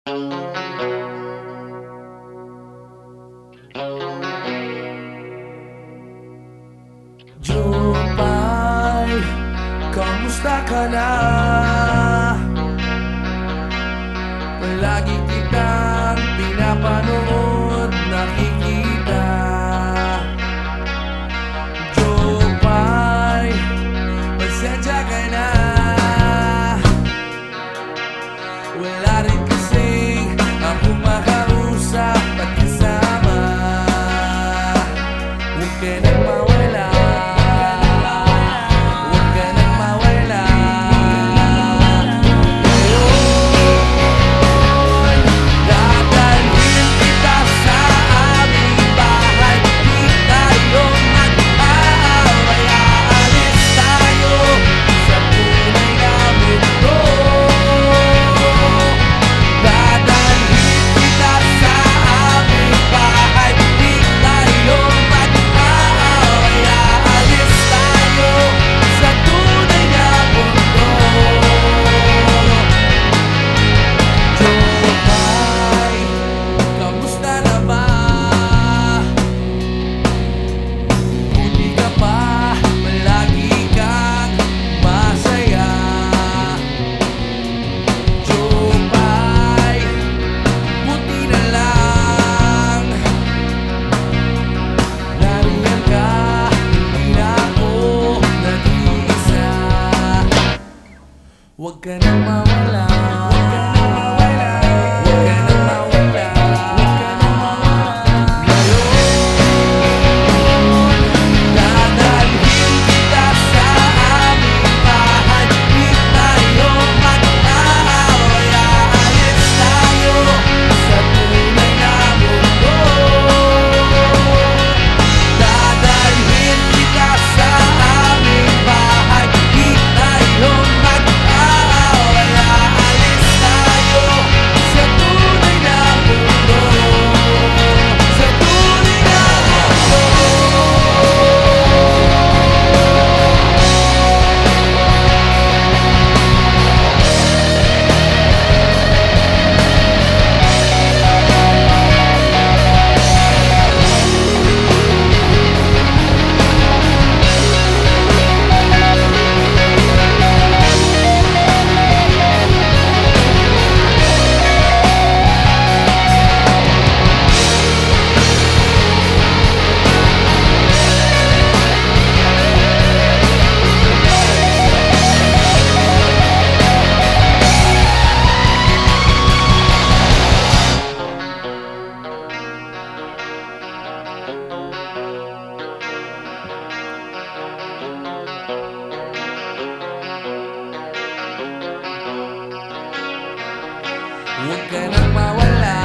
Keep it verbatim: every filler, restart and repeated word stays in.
Jupay, kamusta ka na? Palagi kitang pinapanood, nakikita. Jupay, pasensya ka na. Wala rin kasing akong makausap at kasama. Huwag ka nang mawala. Huwag ka nang mawala. Huwag ka nang mawala. Huwag ka nang mawala. Huwag ka nang mawala. Ngayon, dadalhin kita sa aming bahay. Di tayo mag-aaway. Aalis tayo sa tunay na mundo. Dadalhin kita sa aming bahay. Di tayo Huwag ka nang mawala.